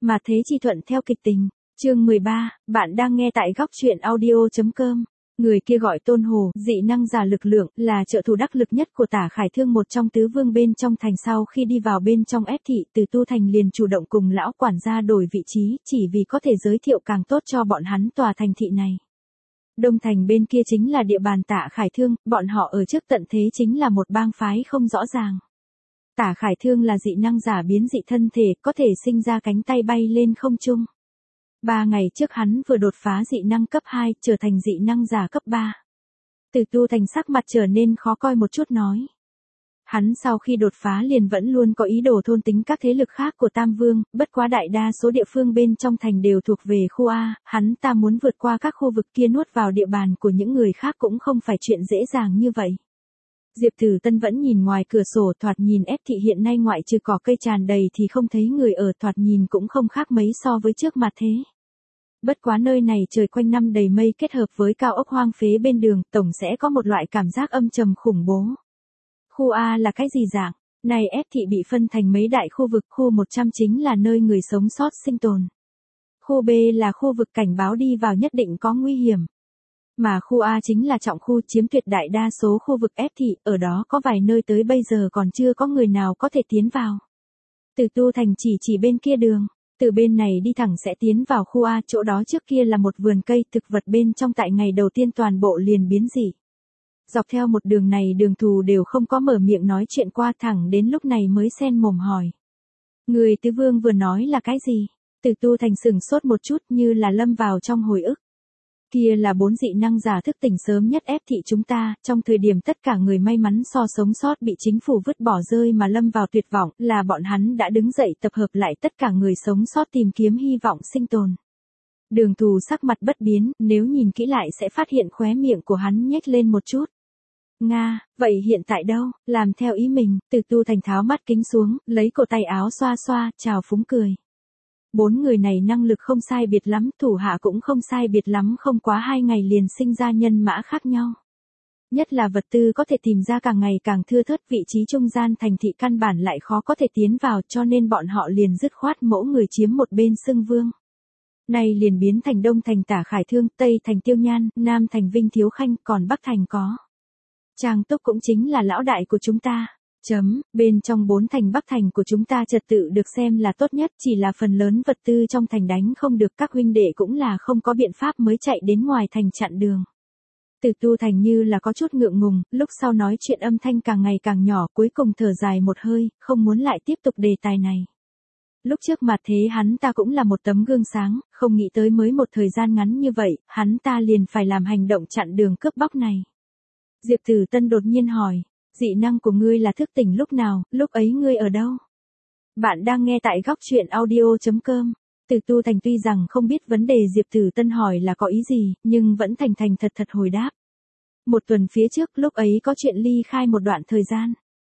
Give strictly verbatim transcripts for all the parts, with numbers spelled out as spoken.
Mà thế chi thuận theo kịch tình. Chương mười ba, bạn đang nghe tại góc truyện audio.com. Người kia gọi Tôn Hồ, dị năng giả lực lượng, là trợ thủ đắc lực nhất của Tả Khải Thương, một trong tứ vương bên trong thành. Sau khi đi vào bên trong ép thị, Từ Tu Thành liền chủ động cùng lão quản gia đổi vị trí, chỉ vì có thể giới thiệu càng tốt cho bọn hắn tòa thành thị này. Đông thành bên kia chính là địa bàn Tả Khải Thương, bọn họ ở trước tận thế chính là một bang phái không rõ ràng. Tả Khải Thương là dị năng giả biến dị thân thể, có thể sinh ra cánh tay bay lên không trung. Ba ngày trước hắn vừa đột phá dị năng cấp hai, trở thành dị năng giả cấp ba. Từ Tu Thành sắc mặt trở nên khó coi một chút nói. Hắn sau khi đột phá liền vẫn luôn có ý đồ thôn tính các thế lực khác của Tam Vương, bất quá đại đa số địa phương bên trong thành đều thuộc về khu A, hắn ta muốn vượt qua các khu vực kia nuốt vào địa bàn của những người khác cũng không phải chuyện dễ dàng như vậy. Diệp Tử Tân vẫn nhìn ngoài cửa sổ, thoạt nhìn ép thị hiện nay ngoại trừ cỏ cây tràn đầy thì không thấy người ở, thoạt nhìn cũng không khác mấy so với trước mặt thế. Bất quá nơi này trời quanh năm đầy mây kết hợp với cao ốc hoang phế bên đường, tổng sẽ có một loại cảm giác âm trầm khủng bố. Khu A là cái gì dạng? Này ép thị bị phân thành mấy đại khu vực, khu một trăm chính là nơi người sống sót sinh tồn. Khu B là khu vực cảnh báo đi vào nhất định có nguy hiểm. Mà khu A chính là trọng khu, chiếm tuyệt đại đa số khu vực ép thị, ở đó có vài nơi tới bây giờ còn chưa có người nào có thể tiến vào. Từ Tu Thành chỉ chỉ bên kia đường. Từ bên này đi thẳng sẽ tiến vào khu A, chỗ đó trước kia là một vườn cây, thực vật bên trong tại ngày đầu tiên toàn bộ liền biến dị. Dọc theo một đường này đường thù đều không có mở miệng nói chuyện qua, thẳng đến lúc này mới sen mồm hỏi. Người tứ vương vừa nói là cái gì? Từ Tu Thành sừng sốt một chút như là lâm vào trong hồi ức. Kia là bốn dị năng giả thức tỉnh sớm nhất ép thị chúng ta, trong thời điểm tất cả người may mắn so sống sót bị chính phủ vứt bỏ rơi mà lâm vào tuyệt vọng, là bọn hắn đã đứng dậy tập hợp lại tất cả người sống sót tìm kiếm hy vọng sinh tồn. Đường thù sắc mặt bất biến, nếu nhìn kỹ lại sẽ phát hiện khóe miệng của hắn nhếch lên một chút. Nga, vậy hiện tại đâu? Làm theo ý mình, Từ Tu Thành tháo mắt kính xuống, lấy cổ tay áo xoa xoa, chào phúng cười. Bốn người này năng lực không sai biệt lắm, thủ hạ cũng không sai biệt lắm, không quá hai ngày liền sinh ra nhân mã khác nhau. Nhất là vật tư có thể tìm ra càng ngày càng thưa thớt, vị trí trung gian thành thị căn bản lại khó có thể tiến vào, cho nên bọn họ liền dứt khoát mỗi người chiếm một bên xưng vương. Này liền biến thành Đông thành Tả Khải Thương, Tây thành Tiêu Nhan, Nam thành Vinh Thiếu Khanh, còn Bắc thành có Trang Túc, cũng chính là lão đại của chúng ta. Chấm, bên trong bốn thành Bắc thành của chúng ta trật tự được xem là tốt nhất, chỉ là phần lớn vật tư trong thành đánh không được, các huynh đệ cũng là không có biện pháp mới chạy đến ngoài thành chặn đường. Từ Tu Thành như là có chút ngượng ngùng, lúc sau nói chuyện âm thanh càng ngày càng nhỏ, cuối cùng thở dài một hơi, không muốn lại tiếp tục đề tài này. Lúc trước mặt thế hắn ta cũng là một tấm gương sáng, không nghĩ tới mới một thời gian ngắn như vậy, hắn ta liền phải làm hành động chặn đường cướp bóc này. Diệp Tử Tân đột nhiên hỏi. Dị năng của ngươi là thức tỉnh lúc nào, lúc ấy ngươi ở đâu? Bạn đang nghe tại góc truyện audio.com. Từ Tu Thành tuy rằng không biết vấn đề Diệp Tử Tân hỏi là có ý gì, nhưng vẫn thành thành thật thật hồi đáp. Một tuần phía trước, lúc ấy có chuyện ly khai một đoạn thời gian.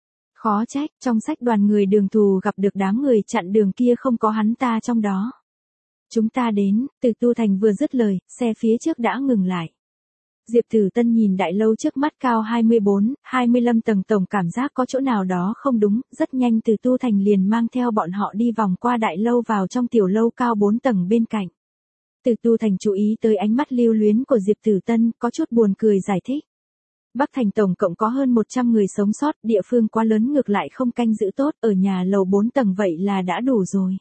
Khó trách, trong sách đoàn người đường thù gặp được đám người chặn đường kia không có hắn ta trong đó. Chúng ta đến, Từ Tu Thành vừa dứt lời, xe phía trước đã ngừng lại. Diệp Tử Tân nhìn đại lâu trước mắt cao hai mươi bốn, hai mươi lăm tầng, tổng cảm giác có chỗ nào đó không đúng, rất nhanh Từ Tu Thành liền mang theo bọn họ đi vòng qua đại lâu vào trong tiểu lâu cao bốn tầng bên cạnh. Từ Tu Thành chú ý tới ánh mắt lưu luyến của Diệp Tử Tân, có chút buồn cười giải thích. Bắc thành tổng cộng có hơn một trăm người sống sót, địa phương quá lớn ngược lại không canh giữ tốt, ở nhà lầu bốn tầng vậy là đã đủ rồi.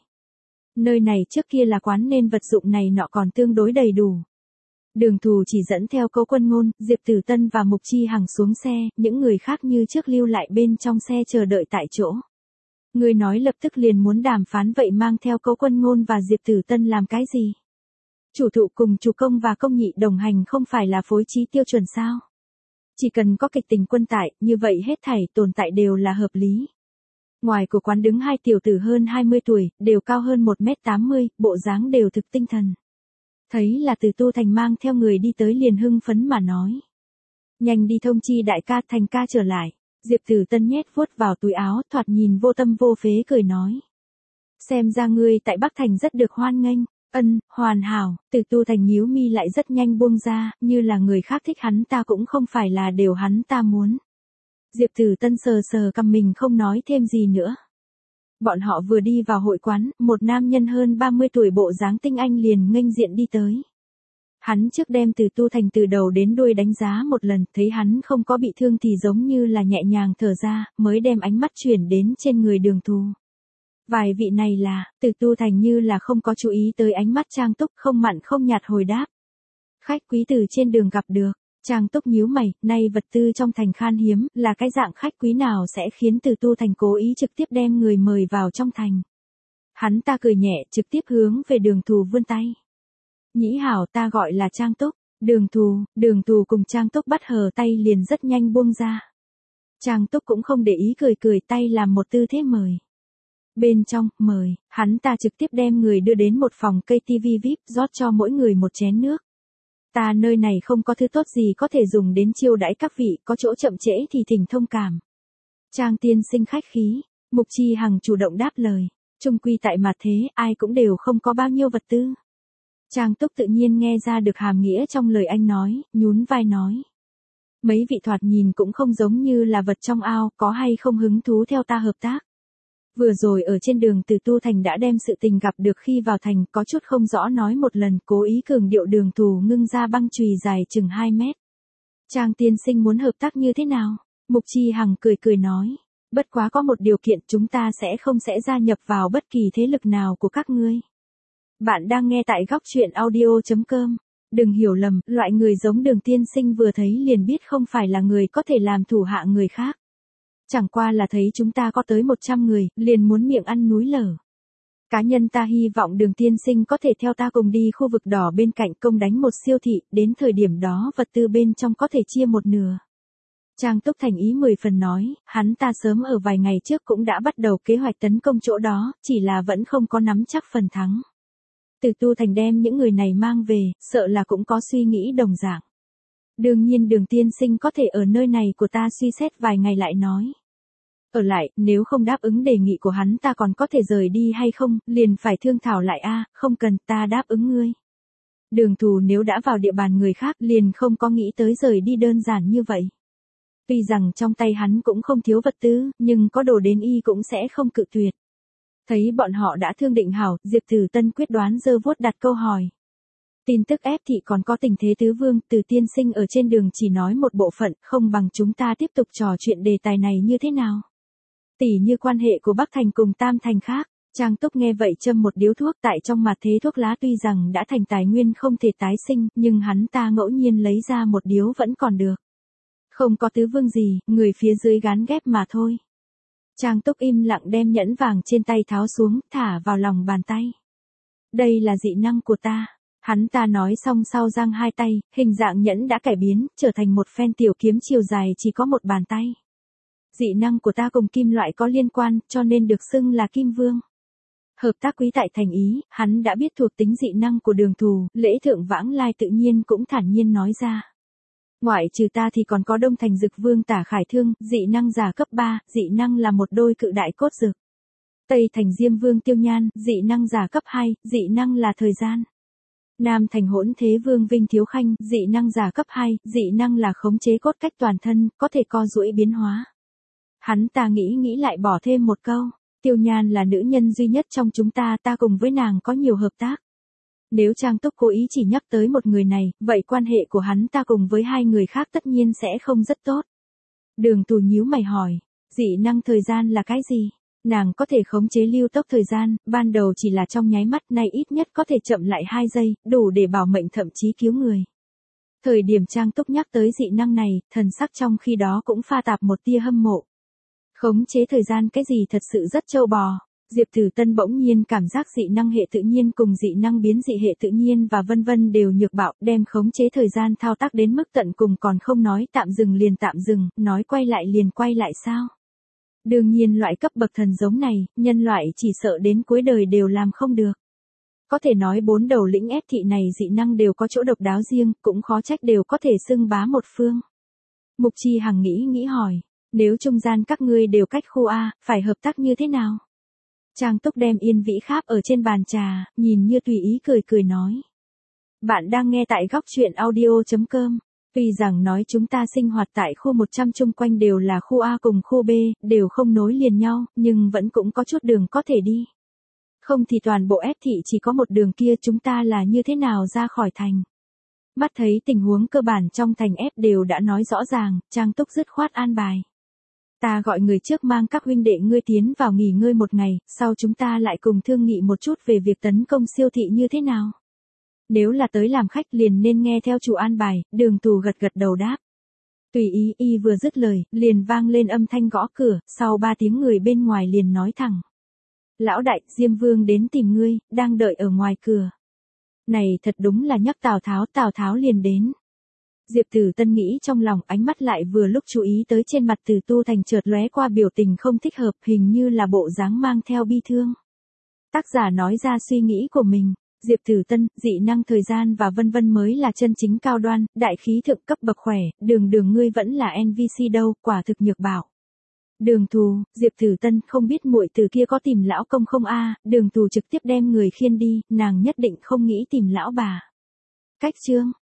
Nơi này trước kia là quán nên vật dụng này nọ còn tương đối đầy đủ. Đường thù chỉ dẫn theo Cố Quân Ngôn, Diệp Tử Tân và Mục Chi Hằng xuống xe, những người khác như trước lưu lại bên trong xe chờ đợi tại chỗ. Người nói lập tức liền muốn đàm phán, vậy mang theo Cố Quân Ngôn và Diệp Tử Tân làm cái gì? Chủ thụ cùng chủ công và công nhị đồng hành không phải là phối trí tiêu chuẩn sao? Chỉ cần có kịch tình quân tại, như vậy hết thảy tồn tại đều là hợp lý. Ngoài của quán đứng hai tiểu tử hơn hai mươi tuổi, đều cao hơn một mét tám mươi, bộ dáng đều thực tinh thần. Thấy là Từ Tu Thành mang theo người đi tới liền hưng phấn mà nói. Nhanh đi thông chi đại ca, Thành ca trở lại. Diệp Tử Tân nhét vuốt vào túi áo, thoạt nhìn vô tâm vô phế cười nói. Xem ra ngươi tại Bắc Thành rất được hoan nghênh. Ân, hoàn hảo. Từ Tu Thành nhíu mi lại rất nhanh buông ra, như là người khác thích hắn ta cũng không phải là đều hắn ta muốn. Diệp Tử Tân sờ sờ cằm mình không nói thêm gì nữa. Bọn họ vừa đi vào hội quán, một nam nhân hơn ba mươi tuổi bộ dáng tinh anh liền nghênh diện đi tới. Hắn trước đem Từ Tu Thành từ đầu đến đuôi đánh giá một lần, thấy hắn không có bị thương thì giống như là nhẹ nhàng thở ra, mới đem ánh mắt chuyển đến trên người Đường Thù. Vài vị này là, Từ Tu Thành như là không có chú ý tới ánh mắt Trang Túc, không mặn không nhạt hồi đáp. Khách quý từ trên đường gặp được. Trang Túc nhíu mày, nay vật tư trong thành khan hiếm, là cái dạng khách quý nào sẽ khiến Từ Tu Thành cố ý trực tiếp đem người mời vào trong thành. Hắn ta cười nhẹ, trực tiếp hướng về Đường Thù vươn tay. Nhĩ hảo, ta gọi là Trang Túc. Đường Thù, Đường Thù cùng Trang Túc bắt hờ tay liền rất nhanh buông ra. Trang Túc cũng không để ý, cười cười tay làm một tư thế mời. Bên trong, mời, hắn ta trực tiếp đem người đưa đến một phòng cây tivi vi ai pi, rót cho mỗi người một chén nước. Ta nơi này không có thứ tốt gì có thể dùng đến chiêu đãi các vị, có chỗ chậm trễ thì thỉnh thông cảm. Trang tiên sinh khách khí, Mục Chi Hằng chủ động đáp lời. Chung quy tại mặt thế, ai cũng đều không có bao nhiêu vật tư. Trang Túc tự nhiên nghe ra được hàm nghĩa trong lời anh nói, nhún vai nói. Mấy vị thoạt nhìn cũng không giống như là vật trong ao, có hay không hứng thú theo ta hợp tác. Vừa rồi ở trên đường Từ Tu Thành đã đem sự tình gặp được khi vào thành, có chút không rõ nói một lần, cố ý cường điệu Đường Thù ngưng ra băng chùy dài chừng hai mét. Trang tiên sinh muốn hợp tác như thế nào? Mục Chi Hằng cười cười nói. Bất quá có một điều kiện, chúng ta sẽ không sẽ gia nhập vào bất kỳ thế lực nào của các ngươi. Bạn đang nghe tại góc truyện audio chấm com. Đừng hiểu lầm, loại người giống Đường tiên sinh vừa thấy liền biết không phải là người có thể làm thủ hạ người khác. Chẳng qua là thấy chúng ta có tới một trăm người, liền muốn miệng ăn núi lở. Cá nhân ta hy vọng Đường tiên sinh có thể theo ta cùng đi khu vực đỏ bên cạnh công đánh một siêu thị, đến thời điểm đó vật tư bên trong có thể chia một nửa. Trang Túc thành ý mười phần nói, hắn ta sớm ở vài ngày trước cũng đã bắt đầu kế hoạch tấn công chỗ đó, chỉ là vẫn không có nắm chắc phần thắng. Từ Tu Thành đem những người này mang về, sợ là cũng có suy nghĩ đồng dạng. Đương nhiên Đường tiên sinh có thể ở nơi này của ta suy xét vài ngày lại nói. Ở lại, nếu không đáp ứng đề nghị của hắn ta còn có thể rời đi hay không, liền phải thương thảo lại a, không cần, ta đáp ứng ngươi. Đường Thù nếu đã vào địa bàn người khác liền không có nghĩ tới rời đi đơn giản như vậy. Tuy rằng trong tay hắn cũng không thiếu vật tư, nhưng có đồ đến y cũng sẽ không cự tuyệt. Thấy bọn họ đã thương định hảo, Diệp Tử Tân quyết đoán giơ vuốt đặt câu hỏi. Tin tức ép thị còn có tình thế tứ vương, Từ tiên sinh ở trên đường chỉ nói một bộ phận, không bằng chúng ta tiếp tục trò chuyện đề tài này như thế nào. Tỉ như quan hệ của Bắc Thành cùng Tam Thành khác. Trang Túc nghe vậy châm một điếu thuốc, tại trong mặt thế thuốc lá tuy rằng đã thành tài nguyên không thể tái sinh, nhưng hắn ta ngẫu nhiên lấy ra một điếu vẫn còn được. Không có tứ vương gì, người phía dưới gán ghép mà thôi. Trang Túc im lặng đem nhẫn vàng trên tay tháo xuống, thả vào lòng bàn tay. Đây là dị năng của ta. Hắn ta nói xong sau giang hai tay, hình dạng nhẫn đã cải biến, trở thành một phen tiểu kiếm chiều dài chỉ có một bàn tay. Dị năng của ta cùng kim loại có liên quan, cho nên được xưng là Kim Vương. Hợp tác quý tại thành ý, hắn đã biết thuộc tính dị năng của Đường Thù, lễ thượng vãng lai tự nhiên cũng thản nhiên nói ra. Ngoại trừ ta thì còn có Đông Thành Dực Vương Tả Khải Thương, dị năng giả cấp ba, dị năng là một đôi cự đại cốt dực. Tây Thành Diêm Vương Tiêu Nhan, dị năng giả cấp hai, dị năng là thời gian. Nam Thành Hỗn Thế Vương Vinh Thiếu Khanh, dị năng giả cấp hai, dị năng là khống chế cốt cách toàn thân, có thể co duỗi biến hóa. Hắn ta nghĩ nghĩ lại bỏ thêm một câu, Tiêu Nhan là nữ nhân duy nhất trong chúng ta, ta cùng với nàng có nhiều hợp tác. Nếu Trang Túc cố ý chỉ nhắc tới một người này, vậy quan hệ của hắn ta cùng với hai người khác tất nhiên sẽ không rất tốt. Đường Thù nhíu mày hỏi, dị năng thời gian là cái gì? Nàng có thể khống chế lưu tốc thời gian, ban đầu chỉ là trong nháy mắt, nay ít nhất có thể chậm lại hai giây, đủ để bảo mệnh thậm chí cứu người. Thời điểm Trang Túc nhắc tới dị năng này, thần sắc trong khi đó cũng pha tạp một tia hâm mộ. Khống chế thời gian cái gì thật sự rất trâu bò. Diệp Tử Tân bỗng nhiên cảm giác dị năng hệ tự nhiên cùng dị năng biến dị hệ tự nhiên và vân vân đều nhược bạo, đem khống chế thời gian thao tác đến mức tận cùng, còn không nói tạm dừng liền tạm dừng, nói quay lại liền quay lại sao? Đương nhiên loại cấp bậc thần giống này, nhân loại chỉ sợ đến cuối đời đều làm không được. Có thể nói bốn đầu lĩnh ép thị này dị năng đều có chỗ độc đáo riêng, cũng khó trách đều có thể xưng bá một phương. Mục Chi Hằng nghĩ nghĩ hỏi, nếu trung gian các ngươi đều cách khu A, phải hợp tác như thế nào? Trang Túc đem yên vĩ kháp ở trên bàn trà, nhìn như tùy ý cười cười nói. Bạn đang nghe tại góc truyện audio chấm com. Tuy rằng nói chúng ta sinh hoạt tại khu một trăm chung quanh đều là khu A cùng khu B, đều không nối liền nhau, nhưng vẫn cũng có chút đường có thể đi. Không thì toàn bộ S thị chỉ có một đường kia, chúng ta là như thế nào ra khỏi thành. Mắt thấy tình huống cơ bản trong thành F đều đã nói rõ ràng, Trang Túc dứt khoát an bài. Ta gọi người trước mang các huynh đệ ngươi tiến vào nghỉ ngơi một ngày, sau chúng ta lại cùng thương nghị một chút về việc tấn công siêu thị như thế nào. Nếu là tới làm khách liền nên nghe theo chủ an bài, Đường Tù gật gật đầu đáp. Tùy ý y vừa dứt lời, liền vang lên âm thanh gõ cửa, sau ba tiếng người bên ngoài liền nói thẳng. Lão đại, Diêm Vương đến tìm ngươi, đang đợi ở ngoài cửa. Này thật đúng là nhắc Tào Tháo, Tào Tháo liền đến. Diệp Tử Tân nghĩ trong lòng, ánh mắt lại vừa lúc chú ý tới trên mặt Từ Tu Thành chợt lóe qua biểu tình không thích hợp, hình như là bộ dáng mang theo bi thương. Tác giả nói ra suy nghĩ của mình, Diệp Tử Tân, dị năng thời gian và vân vân mới là chân chính cao đoan, đại khí thượng cấp bậc khỏe, Đường Đường ngươi vẫn là en pê xê đâu, quả thực nhược bảo. Đường Tù, Diệp Tử Tân, không biết muội từ kia có tìm lão công không a? Đường Tù trực tiếp đem người khiêng đi, nàng nhất định không nghĩ tìm lão bà. Cách chương